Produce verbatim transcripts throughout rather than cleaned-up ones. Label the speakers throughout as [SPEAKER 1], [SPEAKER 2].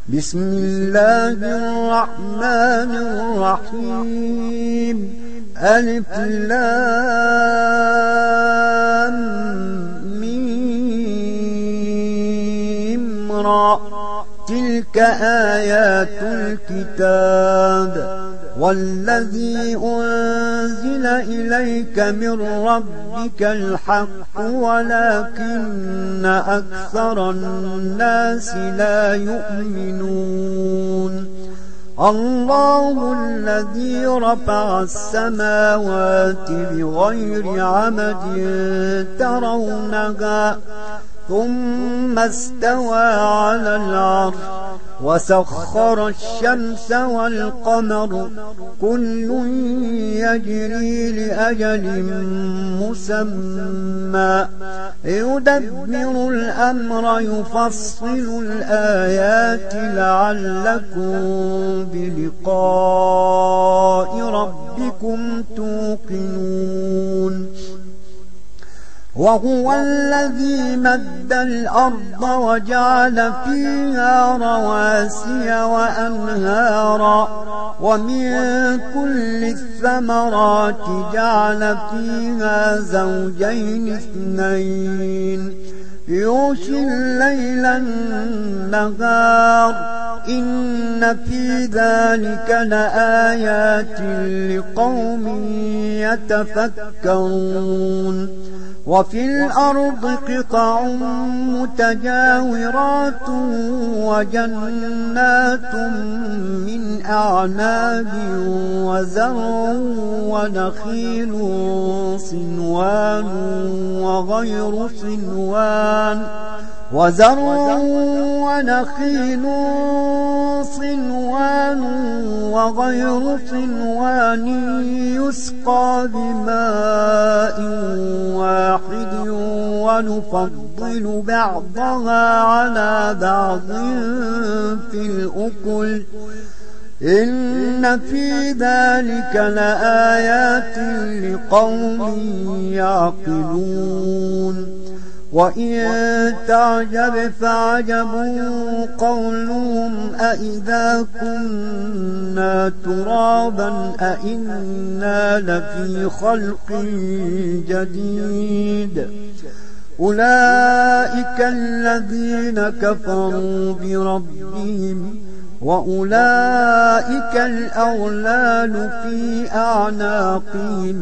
[SPEAKER 1] بسم الله الرحمن الرحيم ألف لام ميم را تلك آيات الكتاب والذي أنزل إليك من ربك الحق ولكن أكثر الناس لا يؤمنون الله الذي رفع السماوات بغير عمد ترونها ثم استوى على العرش وسخر الشمس والقمر كل يجري لأجل مسمى يدبر الأمر يفصل الآيات لعلكم بلقاء ربكم توقنون وهو الذي مد الأرض وجعل فيها رواسي وأنهارا ومن كل الثمرات جعل فيها زوجين اثنين يغشي الليل النهار إن في ذلك لآيات لقوم يتفكرون وفي الأرض قطع متجاورات وجنات من أعناب وزرع ونخيل صنوان وغير صنوان وزرع ونخيل صنوان وغير صنوان يسقى بماء واحد ونفضل بعضها على بعض في الأكل إن في ذلك لآيات لقوم يعقلون وإن تعجب فعجب قولهم أإذا كنا ترابا أإنا لفي خلق جديد أولئك الذين كفروا بربهم وأولئك الأغلال في أعناقهم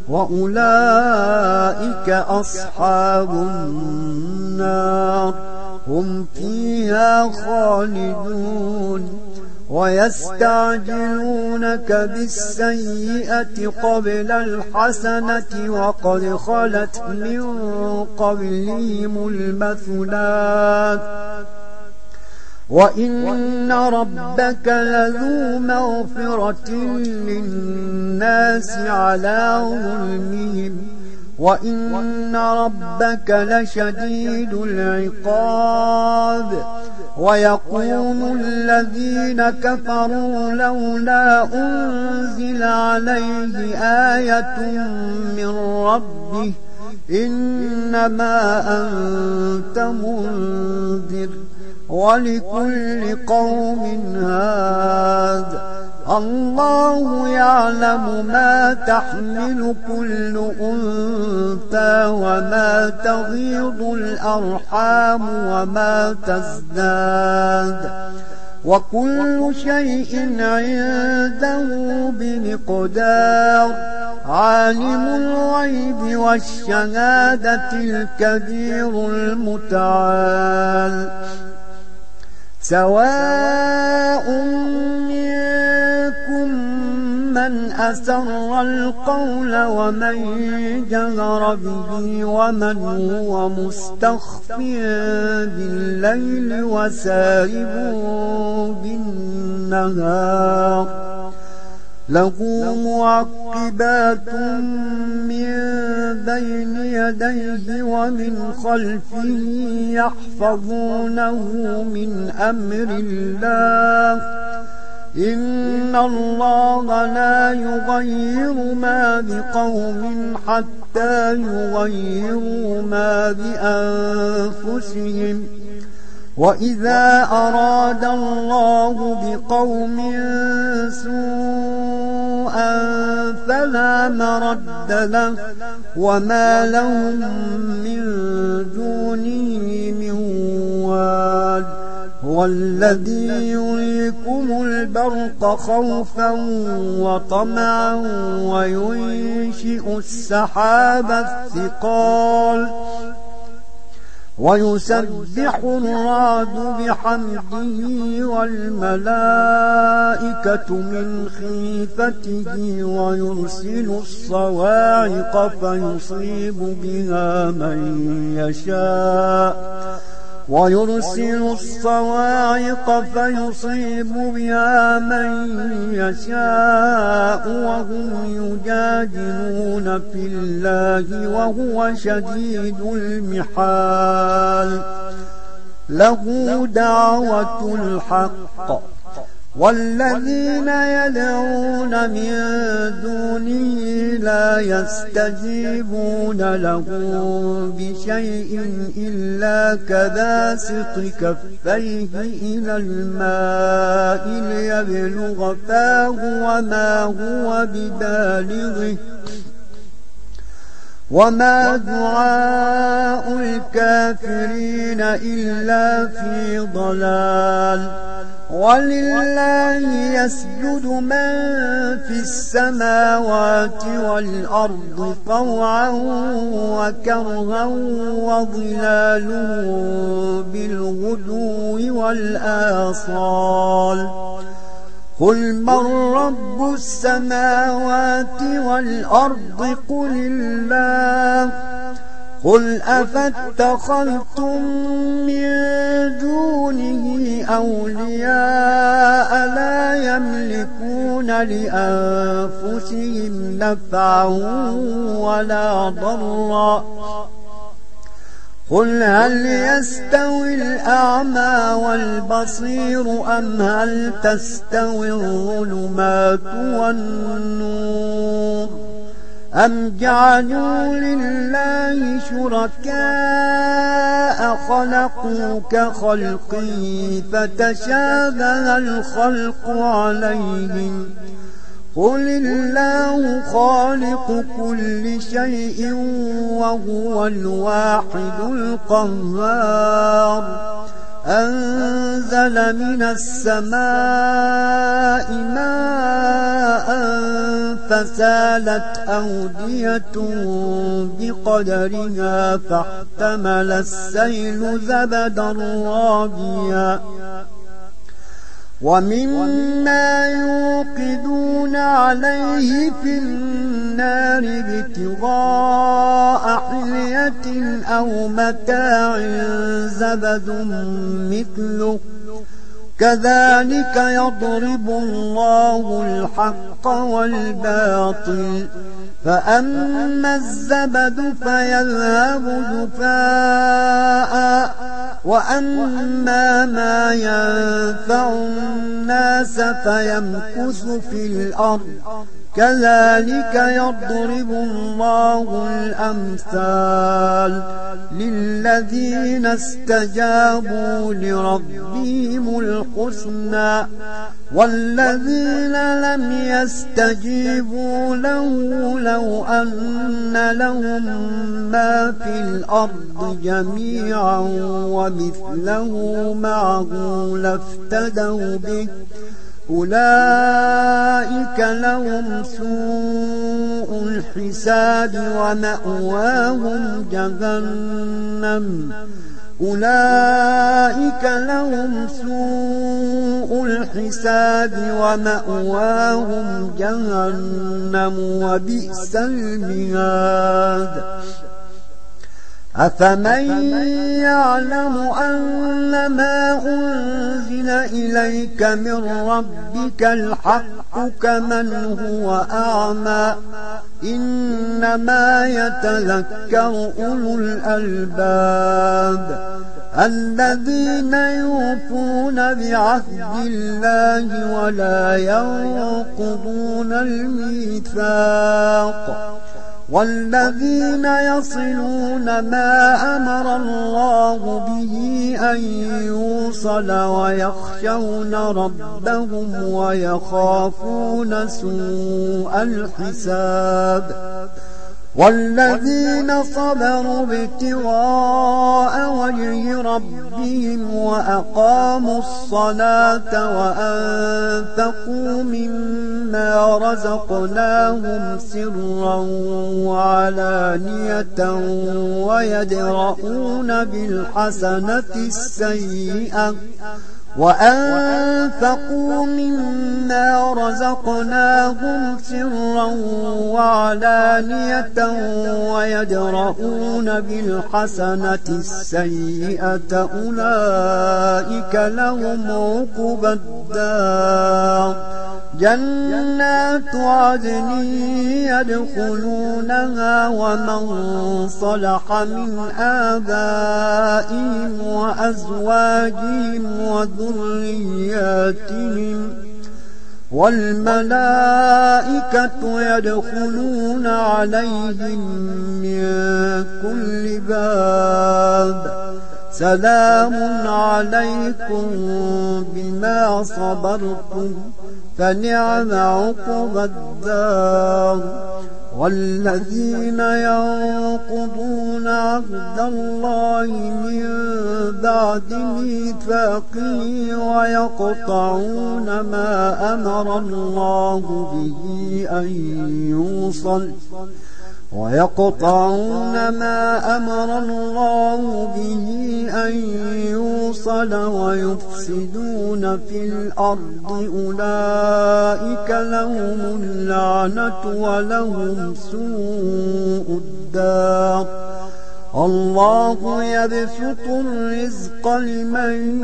[SPEAKER 1] وأولئك أصحاب النار هم فيها خالدون ويستعجلونك بالسيئة قبل الحسنة وقد خلت من قبلهم المثلات وإن ربك لذو مغفرة للناس على ظلمهم وإن ربك لشديد العقاب ويقول الذين كفروا لولا أنزل عليه آية من ربه إنما أنت منذر ولكل قوم هاد الله يعلم ما تحمل كل أنثى وما تغيض الأرحام وما تزداد وكل شيء عنده بمقدار عالم الغيب والشهادة الكبير المتعال سواء منكم من أسر القول ومن جهر به ومن هو مستخف بالليل وسارب بالنهار له معقبات من بين يديه ومن خلفه يحفظونه من أمر الله إن الله لا يغير ما بقوم حتى يغيروا ما بأنفسهم وإذا أراد الله بقوم سوءا فلا مرد له وما لهم من دونه من وال هو الذي يريكم البرق خوفا وطمعا وينشئ السحاب الثقال ويسبح الرعد بحمده والملائكة من خيفته ويرسل الصواعق فيصيب بها من يشاء ويرسل الصواعق فيصيب بها من يشاء وهم يجادلون في الله وهو شديد المحال له دعوة الحق والذين يدعون من دونه لا يستجيبون لهم بشيء إلا كباسط كفيه إلى الماء ليبلغ فاه وما هو ببالغه وما دعاء الكافرين إلا في ضلال ولله يسجد من في السماوات والأرض طوعا وكرها وظلاله بالغدو والآصال قل من رب السماوات والأرض قل الله قل أفاتخذتم من دونه أولياء لا يملكون لأنفسهم نفعا ولا ضرا قل هل يستوي الأعمى والبصير أم هل تستوي الظلمات والنور أم جعلوا لله شركاء خلقوا كخلقه فتشابه الخلق عليهم قل الله خالق كل شيء وهو الواحد القهار أنزل من السماء ماء فسالت أودية بقدرها فاحتمل السيل زبدا رابيا ومما يوقدون عليه في النار ابتغاء حلية أو متاع زبد مثله كذلك يضرب الله الحق والباطل فأما الزبد فيذهب جفاء وأما ما ينفع الناس فيمكث في الأرض كذلك يضرب الله الأمثال للذين استجابوا لربهم الحسنى والذين لم يستجيبوا له لو أن لهم ما في الأرض جميعا ومثله معه لافتدوا به أولئك لهم سوء الحساب ومأواهم جهنم أولئك لهم سوء الحساب ومأواهم جهنم وبئس المهاد أفمن يعلم أن ما أنزل إليك من ربك الحق كمن هو أعمى إنما يتذكر أولو الألباب الذين يوفون بعهد الله ولا ينقضون الميثاق والذين يصلون ما أمر الله به أن يوصل ويخشون ربهم ويخافون سوء الحساب والذين صبروا ابتغاء وجه ربهم وأقاموا الصلاة وأنفقوا مما رزقناهم سرا وعلانية ويدرؤون بالحسنة السيئة وأنفقوا مما رزقناهم سرا وعلانية ويدرؤون بالحسنة السيئة أولئك لهم عقبى الدار جنات عدن يدخلونها ومن صلح من آبائهم وأزواجهم وذرياتهم والملائكة يدخلون عليهم من كل باب سلام عليكم بما صبرتم فنعم عقبى الدار والذين ينقضون عهد الله من بعد ميثاقه ويقطعون ما أمر الله به أن يوصل ويقطعون ما أمر الله به أن يوصل ويفسدون في الأرض أولئك لهم اللعنة ولهم سوء الدار الله يبسط الرزق لمن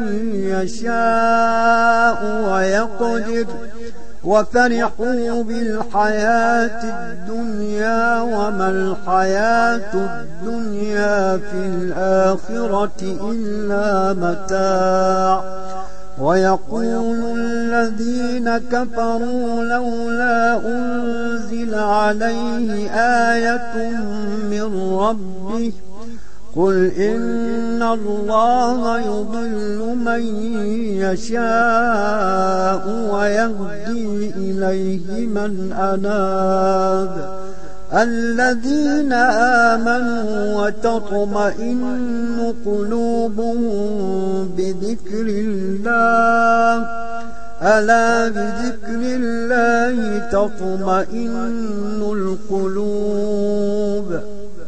[SPEAKER 1] يشاء ويقدر وفرحوا بالحياة الدنيا وما الحياة الدنيا في الآخرة إلا متاع ويقول الذين كفروا لولا أنزل عليه آية من ربه قل إن الله يضل من يشاء ويهدي إليه من أناب الذين آمنوا وتطمئن قلوبهم بذكر الله ألا بذكر الله تطمئن القلوب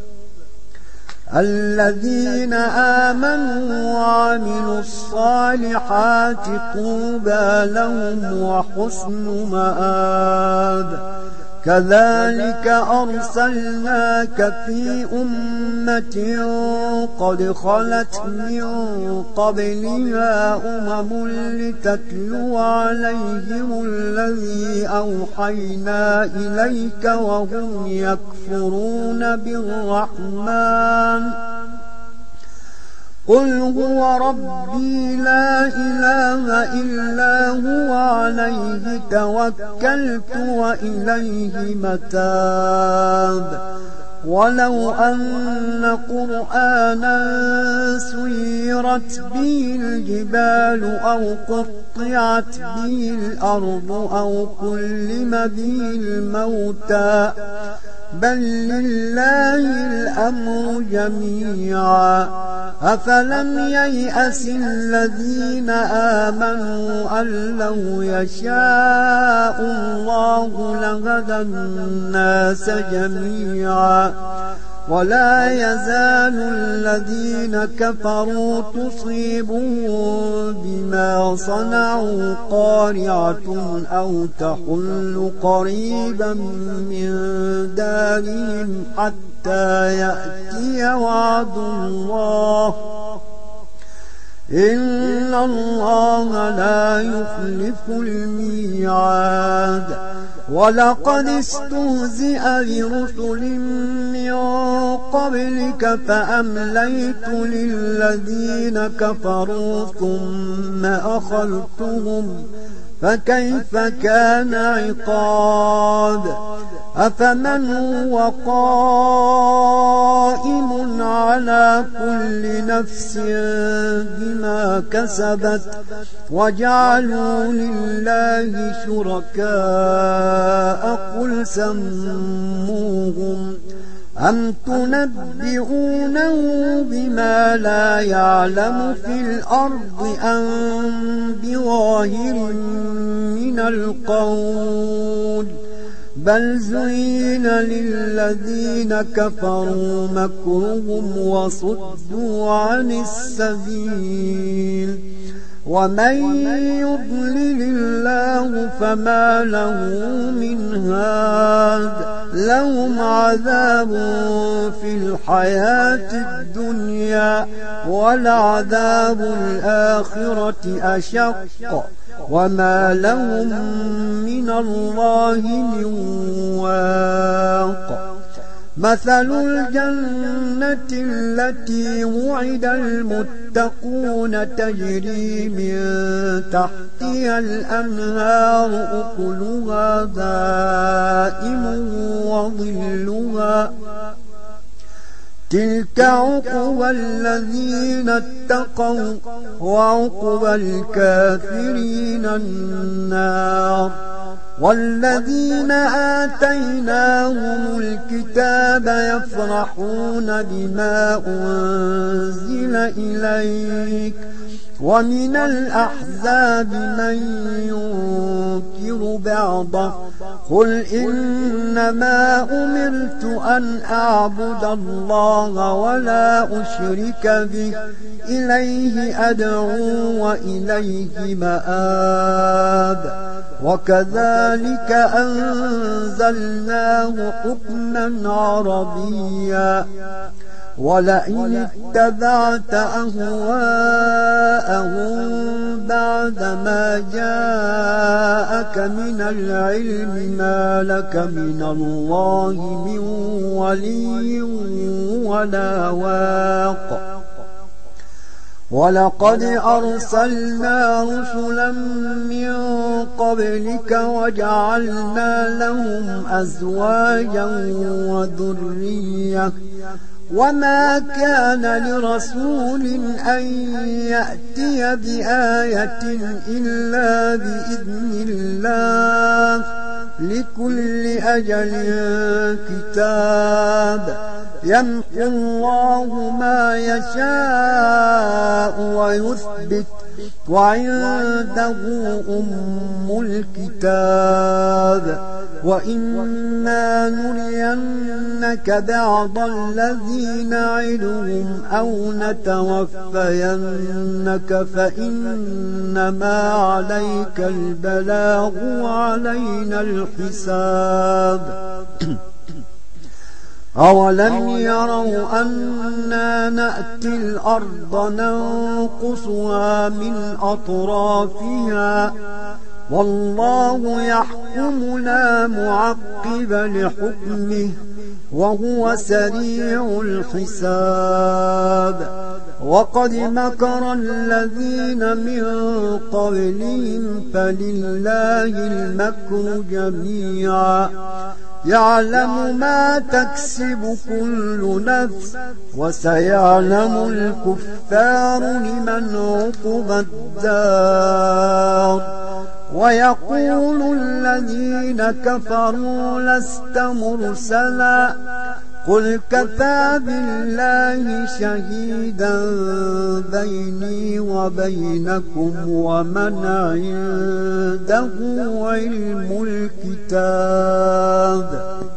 [SPEAKER 1] الذين آمنوا وعملوا الصالحات طوبى لهم وحسن مآب كذلك أرسلناك في أمة قد خلت من قبلها أمم لتتلو عليهم الذي أوحينا إليك وهم يكفرون بالرحمن قل هو ربي لا إله إلا هو عليه توكلت وإليه متاب ولو أن قرآنا سيرت به الجبال أو قطعت به الأرض أو كلم به الموتى بل لله الأمر جميعا أفلم ييأس الذين آمنوا أن لو يشاء الله لهدى الناس جميعا ولا يزال الذين كفروا تصيبهم بما صنعوا قارعة أو تحل قريبا من دارهم حتى يأتي وعد الله إن الله لا يخلف الميعاد ولقد استهزئ برسل من قبلك فأمليت للذين كفروا ثم أخذتهم فكيف كان عقاب أفمن هو قائم على كل نفس بما كسبت وجعلوا لله شركاء قل سموهم أم تنبئونه بما لا يعلم في الأرض أم بظاهر من القول بل زين للذين كفروا مكرهم وصدوا عن السبيل ومن يضلل الله فما له من هاد لهم عذاب في الحياة الدنيا ولعذاب الآخرة أشق وما لهم من الله من واق مثل الجنة التي وعد المتقون تجري من تحتها الأنهار أكلها دائم وظلها تلك عقبى الذين اتقوا وعقبى الكافرين النار والذين آتيناهم الكتاب يفرحون بما أنزل إليك ومن الأحزاب من ينكر بعضه قل إنما أمرت أن أعبد الله ولا أشرك به إليه أدعو وإليه مآب وكذلك أنزلناه حكما عربيا ولئن اتبعت أهواءهم بعدما جاءك من العلم ما لك من الله من ولي ولا واق ولقد أرسلنا رسلا من قبلك وجعلنا لهم أزواجا وذرية وما كان لرسول أن يأتي بآية إلا بإذن الله لكل أجل كتاب يمحو الله ما يشاء ويثبت وعنده أم الكتاب وإما نرينك بعض الذي نعدهم أو نتوفينك فإنما عليك البلاغ وعلينا الحساب أولم يروا أنا نأتي الأرض ننقصها من أطرافها والله يحكم لا معقب لحكمه وهو سريع الحساب وقد مكر الذين من قبلهم فلله المكر جميعا يعلم ما تكسب كل نفس وسيعلم الكفار لمن عقبى الدار ويقول الذين كفروا لست مرسلا قل كفى بالله شهيدا بيني وبينكم ومن عنده علم الكتاب